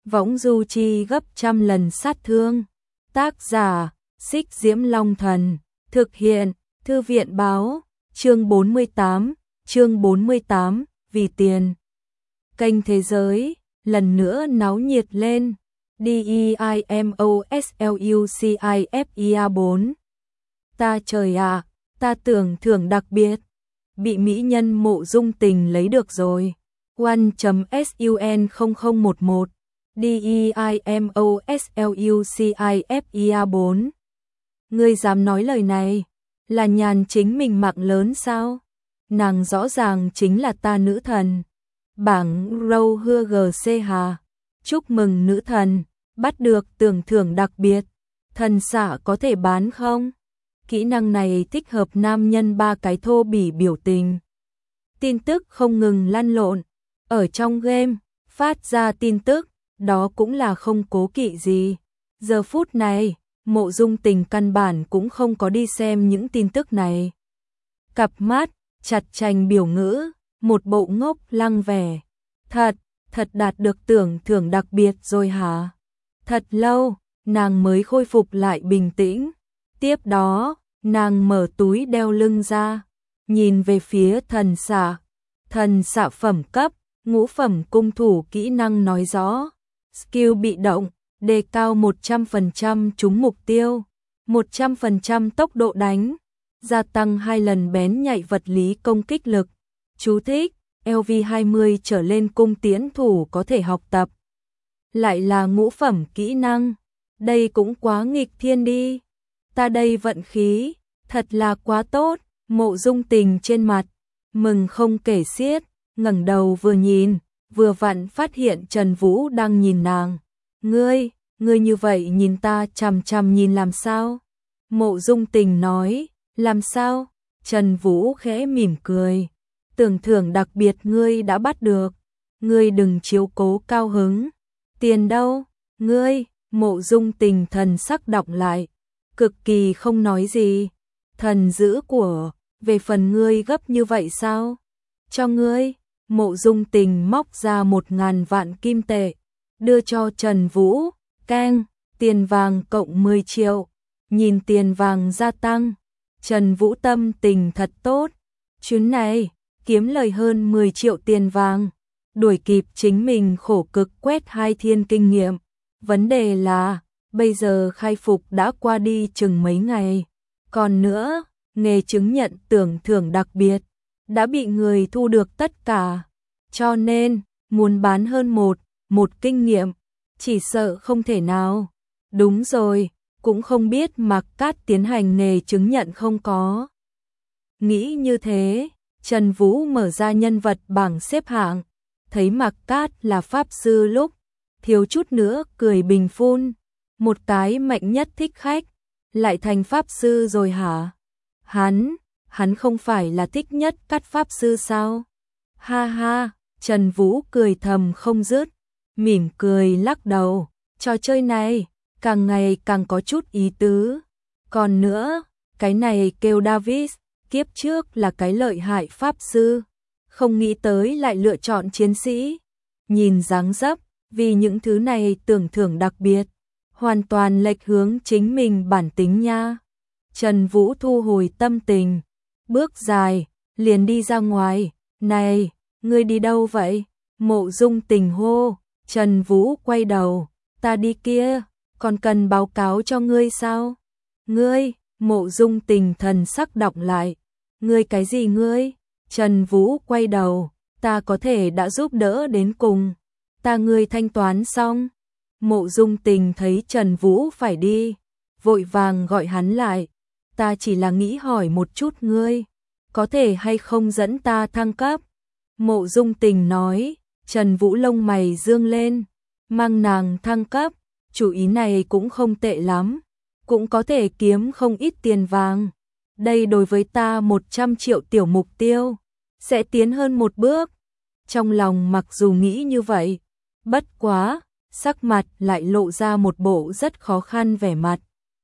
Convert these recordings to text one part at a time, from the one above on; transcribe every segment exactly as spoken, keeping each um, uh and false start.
võng du chi gấp trăm lần sát thương. Tác giả, Xích Diễm Long Thần, thực hiện, Thư viện báo, chương bốn mươi tám, chương bốn mươi tám, vì tiền. Kênh Thế Giới, lần nữa náo nhiệt lên, D E I M O S L U C I F I A bốn. Ta trời ạ, à, ta tưởng thưởng đặc biệt, bị mỹ nhân Mộ Dung Tình lấy được rồi. one.sun không không một một, D E I M O S L U C I F I A bốn. Ngươi dám nói lời này, là nhàn chính mình mạng lớn sao? Nàng rõ ràng chính là ta nữ thần. Bảng râu hưa g c hà. Chúc mừng nữ thần, bắt được tưởng thưởng đặc biệt. Thần xạ có thể bán không? Kỹ năng này thích hợp nam nhân ba cái thô bỉ biểu tình. Tin tức không ngừng lăn lộn. Ở trong game, phát ra tin tức, đó cũng là không cố kỵ gì. Giờ phút này, Mộ Dung Tình căn bản cũng không có đi xem những tin tức này. Cặp mắt, chặt chành biểu ngữ, một bộ ngốc lăng vẻ. Thật, thật đạt được tưởng thưởng đặc biệt rồi hả? Thật lâu, nàng mới khôi phục lại bình tĩnh. Tiếp đó, nàng mở túi đeo lưng ra, nhìn về phía thần xạ. Thần xạ phẩm cấp, ngũ phẩm cung thủ kỹ năng nói rõ. Skill bị động, đề cao một trăm phần trăm trúng mục tiêu, một trăm phần trăm tốc độ đánh, gia tăng hai lần bén nhạy vật lý công kích lực. Chú thích, L V hai mươi trở lên cung tiễn thủ có thể học tập. Lại là ngũ phẩm kỹ năng, đây cũng quá nghịch thiên đi. Ta đây vận khí, thật là quá tốt. Mộ Dung Tình trên mặt, mừng không kể xiết, ngẩng đầu vừa nhìn, vừa vặn phát hiện Trần Vũ đang nhìn nàng. Ngươi, ngươi như vậy nhìn ta chằm chằm nhìn làm sao? Mộ Dung Tình nói, làm sao? Trần Vũ khẽ mỉm cười. Tưởng thưởng đặc biệt ngươi đã bắt được. Ngươi đừng chiếu cố cao hứng. Tiền đâu? Ngươi, Mộ Dung Tình thần sắc đọc lại. Cực kỳ không nói gì. Thần giữ của, về phần ngươi gấp như vậy sao? Cho ngươi, Mộ Dung Tình móc ra một ngàn vạn kim tệ, đưa cho Trần Vũ, keng, tiền vàng cộng mười triệu, nhìn tiền vàng gia tăng, Trần Vũ tâm tình thật tốt, chuyến này, kiếm lời hơn mười triệu tiền vàng, đuổi kịp chính mình khổ cực quét hai thiên kinh nghiệm, vấn đề là, bây giờ khai phục đã qua đi chừng mấy ngày, còn nữa, nghề chứng nhận tưởng thưởng đặc biệt, đã bị người thu được tất cả, cho nên, muốn bán hơn một, một kinh nghiệm, chỉ sợ không thể nào. Đúng rồi, cũng không biết Mạc Cát tiến hành nghề chứng nhận không có. Nghĩ như thế, Trần Vũ mở ra nhân vật bảng xếp hạng, thấy Mạc Cát là pháp sư lúc, thiếu chút nữa cười bình phun, một cái mạnh nhất thích khách, lại thành pháp sư rồi hả? Hắn, hắn không phải là thích nhất cắt pháp sư sao? Ha ha, Trần Vũ cười thầm không dứt, mỉm cười lắc đầu, trò chơi này, càng ngày càng có chút ý tứ. Còn nữa, cái này kêu Davis, kiếp trước là cái lợi hại pháp sư, không nghĩ tới lại lựa chọn chiến sĩ. Nhìn dáng dấp, vì những thứ này tưởng thưởng đặc biệt, hoàn toàn lệch hướng chính mình bản tính nha. Trần Vũ thu hồi tâm tình, bước dài, liền đi ra ngoài. Này, ngươi đi đâu vậy? Mộ Dung Tình hô. Trần Vũ quay đầu, ta đi kia, còn cần báo cáo cho ngươi sao? Ngươi, Mộ Dung Tình thần sắc đọc lại. Ngươi cái gì ngươi? Trần Vũ quay đầu, ta có thể đã giúp đỡ đến cùng. Ta ngươi thanh toán xong. Mộ Dung Tình thấy Trần Vũ phải đi, vội vàng gọi hắn lại. Ta chỉ là nghĩ hỏi một chút ngươi, có thể hay không dẫn ta thăng cấp? Mộ Dung Tình nói. Trần Vũ lông mày dương lên, mang nàng thăng cấp, chủ ý này cũng không tệ lắm, cũng có thể kiếm không ít tiền vàng. Đây đối với ta một trăm triệu tiểu mục tiêu, sẽ tiến hơn một bước. Trong lòng mặc dù nghĩ như vậy, bất quá, sắc mặt lại lộ ra một bộ rất khó khăn vẻ mặt.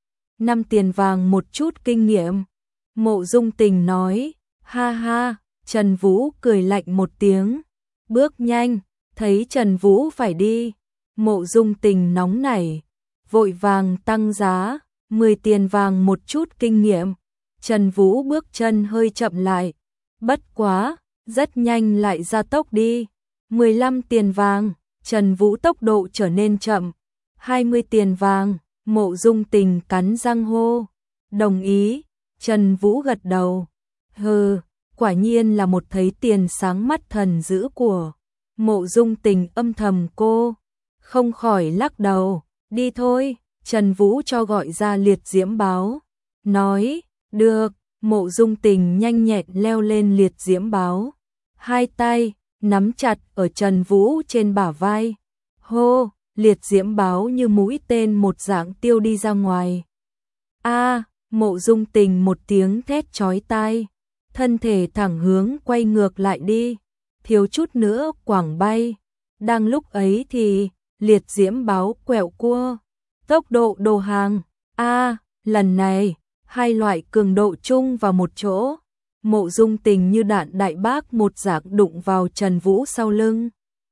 Năm tiền vàng một chút kinh nghiệm. Mộ Dung Tình nói, ha ha, Trần Vũ cười lạnh một tiếng. Bước nhanh, thấy Trần Vũ phải đi, Mộ Dung Tình nóng nảy, vội vàng tăng giá, mười tiền vàng một chút kinh nghiệm. Trần Vũ bước chân hơi chậm lại, bất quá, rất nhanh lại gia tốc đi. mười lăm tiền vàng, Trần Vũ tốc độ trở nên chậm. hai mươi tiền vàng, Mộ Dung Tình cắn răng hô. Đồng ý, Trần Vũ gật đầu. Hừ, quả nhiên là một thấy tiền sáng mắt thần dữ của. Mộ Dung Tình âm thầm cô, không khỏi lắc đầu. Đi thôi, Trần Vũ cho gọi ra liệt diễm báo. Nói, được, Mộ Dung Tình nhanh nhẹn leo lên liệt diễm báo. Hai tay, nắm chặt ở Trần Vũ trên bả vai. Hô, liệt diễm báo như mũi tên một dạng tiêu đi ra ngoài. A, Mộ Dung Tình một tiếng thét chói tai, thân thể thẳng hướng quay ngược lại đi, thiếu chút nữa quẳng bay. Đang lúc ấy thì liệt diễm báo quẹo cua, tốc độ đồ hàng. A, lần này hai loại cường độ chung vào một chỗ. Mộ Dung Tình như đạn đại bác một dạng đụng vào Trần Vũ sau lưng.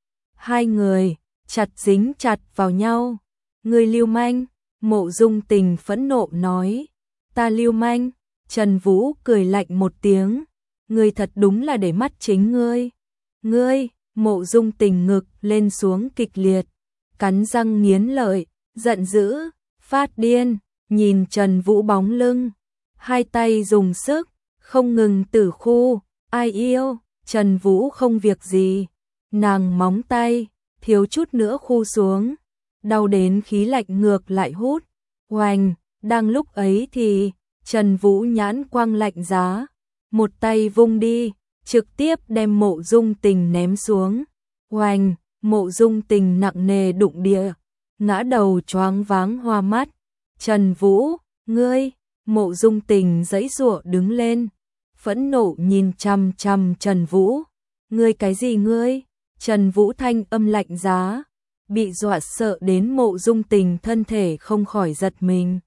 Hai người chặt dính chặt vào nhau. Người lưu manh, Mộ Dung Tình phẫn nộ nói. Ta lưu manh, Trần Vũ cười lạnh một tiếng. Ngươi thật đúng là để mắt chính ngươi. Ngươi, Mộ Dung Tình ngực lên xuống kịch liệt, cắn răng nghiến lợi, giận dữ, phát điên, nhìn Trần Vũ bóng lưng. Hai tay dùng sức, không ngừng tử khu, ai yêu, Trần Vũ không việc gì. Nàng móng tay, thiếu chút nữa khu xuống, đau đến khí lạnh ngược lại hút. Oành, đang lúc ấy thì Trần Vũ nhãn quang lạnh giá, một tay vung đi, trực tiếp đem Mộ Dung Tình ném xuống. Oành, Mộ Dung Tình nặng nề đụng địa, ngã đầu choáng váng hoa mắt. Trần Vũ, ngươi, Mộ Dung Tình giãy giụa đứng lên, phẫn nộ nhìn chằm chằm Trần Vũ. Ngươi cái gì ngươi? Trần Vũ thanh âm lạnh giá, bị dọa sợ đến Mộ Dung Tình thân thể không khỏi giật mình.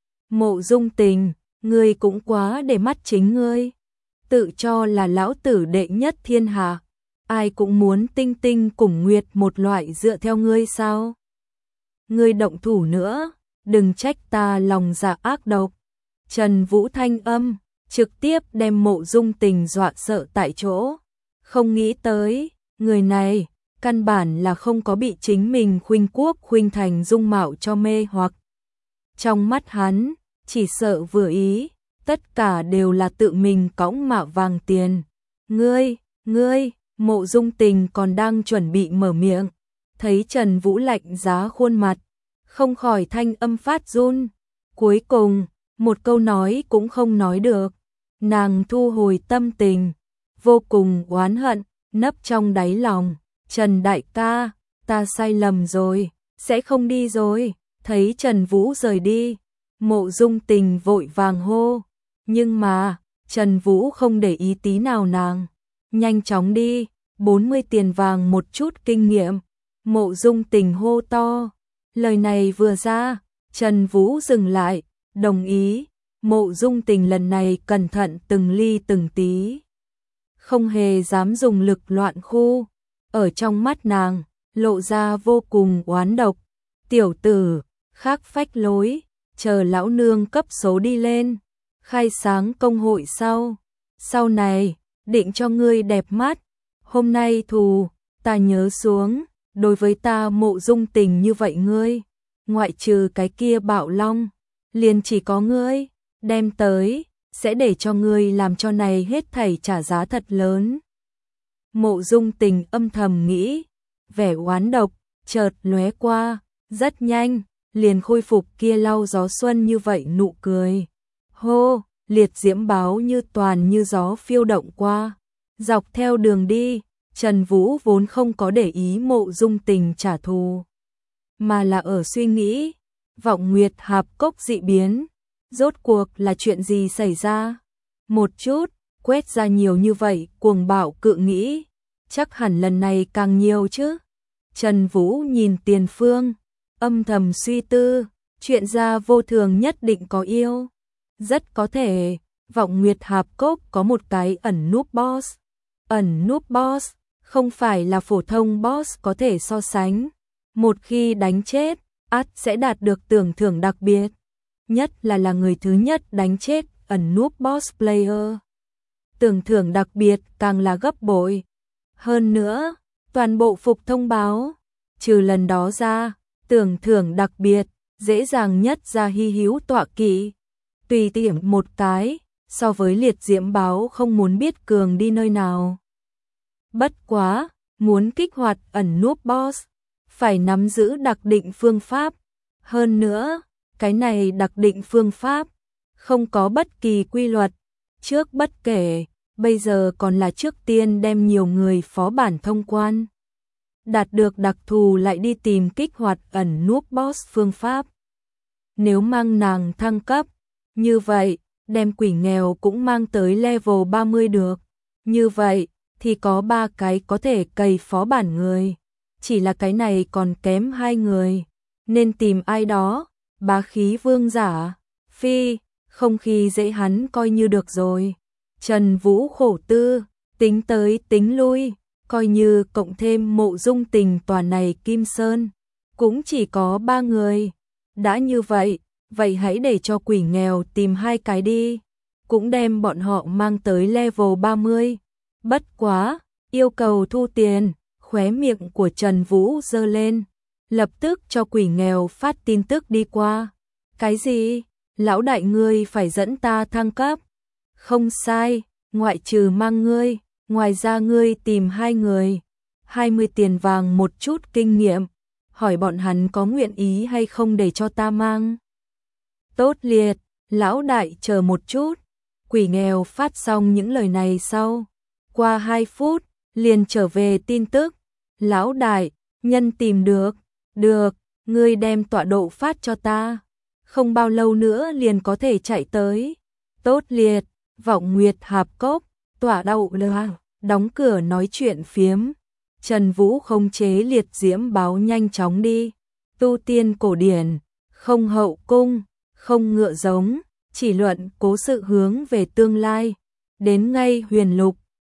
Mộ Dung Tình, ngươi cũng quá để mắt chính ngươi, tự cho là lão tử đệ nhất thiên hạ, ai cũng muốn tinh tinh cùng nguyệt một loại dựa theo ngươi sao? Ngươi động thủ nữa, đừng trách ta lòng dạ ác độc. Trần Vũ thanh âm trực tiếp đem Mộ Dung Tình dọa sợ tại chỗ. Không nghĩ tới, người này căn bản là không có bị chính mình khuynh quốc khuynh thành dung mạo cho mê hoặc. Trong mắt hắn, chỉ sợ vừa ý, tất cả đều là tự mình cõng mạ vàng tiền. Ngươi, ngươi, Mộ Dung Tình còn đang chuẩn bị mở miệng, thấy Trần Vũ lạnh giá khuôn mặt, không khỏi thanh âm phát run. Cuối cùng, một câu nói cũng không nói được. Nàng thu hồi tâm tình, vô cùng oán hận, nấp trong đáy lòng. Trần đại ca, ta sai lầm rồi, sẽ không đi rồi. Thấy Trần Vũ rời đi, Mộ Dung Tình vội vàng hô. Nhưng mà, Trần Vũ không để ý tí nào nàng. Nhanh chóng đi, bốn mươi tiền vàng một chút kinh nghiệm. Mộ Dung Tình hô to. Lời này vừa ra, Trần Vũ dừng lại, đồng ý. Mộ Dung Tình lần này cẩn thận từng ly từng tí, không hề dám dùng lực loạn khu. Ở trong mắt nàng, lộ ra vô cùng oán độc. Tiểu tử, khác phách lối, chờ lão nương cấp số đi lên, khai sáng công hội sau. Sau này, định cho ngươi đẹp mắt. Hôm nay thù, ta nhớ xuống, đối với ta Mộ Dung Tình như vậy ngươi, ngoại trừ cái kia Bạo Long, liền chỉ có ngươi. Đem tới, sẽ để cho ngươi làm cho này hết thảy trả giá thật lớn. Mộ Dung Tình âm thầm nghĩ, vẻ oán độc chợt lóe qua, rất nhanh liền khôi phục kia lau gió xuân như vậy nụ cười. Hô, liệt diễm báo như toàn như gió phiêu động qua, dọc theo đường đi. Trần Vũ vốn không có để ý Mộ Dung Tình trả thù, mà là ở suy nghĩ, Vọng Nguyệt Hạp Cốc dị biến, rốt cuộc là chuyện gì xảy ra? Một chút, quét ra nhiều như vậy, cuồng bạo cự nghĩ, chắc hẳn lần này càng nhiều chứ. Trần Vũ nhìn tiền phương, âm thầm suy tư, chuyện ra vô thường nhất định có yêu. Rất có thể, Vọng Nguyệt Hạp Cốc có một cái ẩn núp boss. Ẩn núp boss, không phải là phổ thông boss có thể so sánh. Một khi đánh chết, ắt sẽ đạt được tưởng thưởng đặc biệt, nhất là là người thứ nhất đánh chết ẩn núp boss player. Tưởng thưởng đặc biệt càng là gấp bội. Hơn nữa, toàn bộ phục thông báo, trừ lần đó ra, tưởng thưởng đặc biệt, dễ dàng nhất ra hy hữu tọa kỵ. Tùy tiện một cái, so với liệt diễm báo không muốn biết cường đi nơi nào. Bất quá, muốn kích hoạt ẩn núp boss, phải nắm giữ đặc định phương pháp. Hơn nữa, cái này đặc định phương pháp, không có bất kỳ quy luật, trước bất kể, bây giờ còn là trước tiên đem nhiều người phó bản thông quan. Đạt được đặc thù lại đi tìm kích hoạt ẩn núp boss phương pháp. Nếu mang nàng thăng cấp, như vậy, đem quỷ nghèo cũng mang tới level ba mươi được. Như vậy, thì có ba cái có thể cày phó bản người. Chỉ là cái này còn kém hai người. Nên tìm ai đó, bá khí vương giả. Phi, không khi dễ hắn coi như được rồi. Trần Vũ khổ tư, tính tới tính lui, coi như cộng thêm Mộ Dung Tình tòa này Kim Sơn. Cũng chỉ có ba người. Đã như vậy, vậy hãy để cho quỷ nghèo tìm hai cái đi. Cũng đem bọn họ mang tới level ba mươi. Bất quá, yêu cầu thu tiền, khóe miệng của Trần Vũ giơ lên. Lập tức cho quỷ nghèo phát tin tức đi qua. Cái gì? Lão đại ngươi phải dẫn ta thăng cấp. Không sai, ngoại trừ mang ngươi, ngoài ra ngươi tìm hai người. hai mươi tiền vàng một chút kinh nghiệm. Hỏi bọn hắn có nguyện ý hay không để cho ta mang. Tốt liệt, lão đại chờ một chút. Quỷ nghèo phát xong những lời này sau. Qua hai phút, liền trở về tin tức. Lão đại, nhân tìm được. Được, ngươi đem tọa độ phát cho ta. Không bao lâu nữa liền có thể chạy tới. Tốt liệt, Vọng Nguyệt Hạp Cốc, tọa đậu lờ, đóng cửa nói chuyện phiếm. Trần Vũ không chế liệt diễm báo nhanh chóng đi. Tu tiên cổ điển, không hậu cung, không ngựa giống, chỉ luận cố sự hướng về tương lai. Đến ngay huyền lục,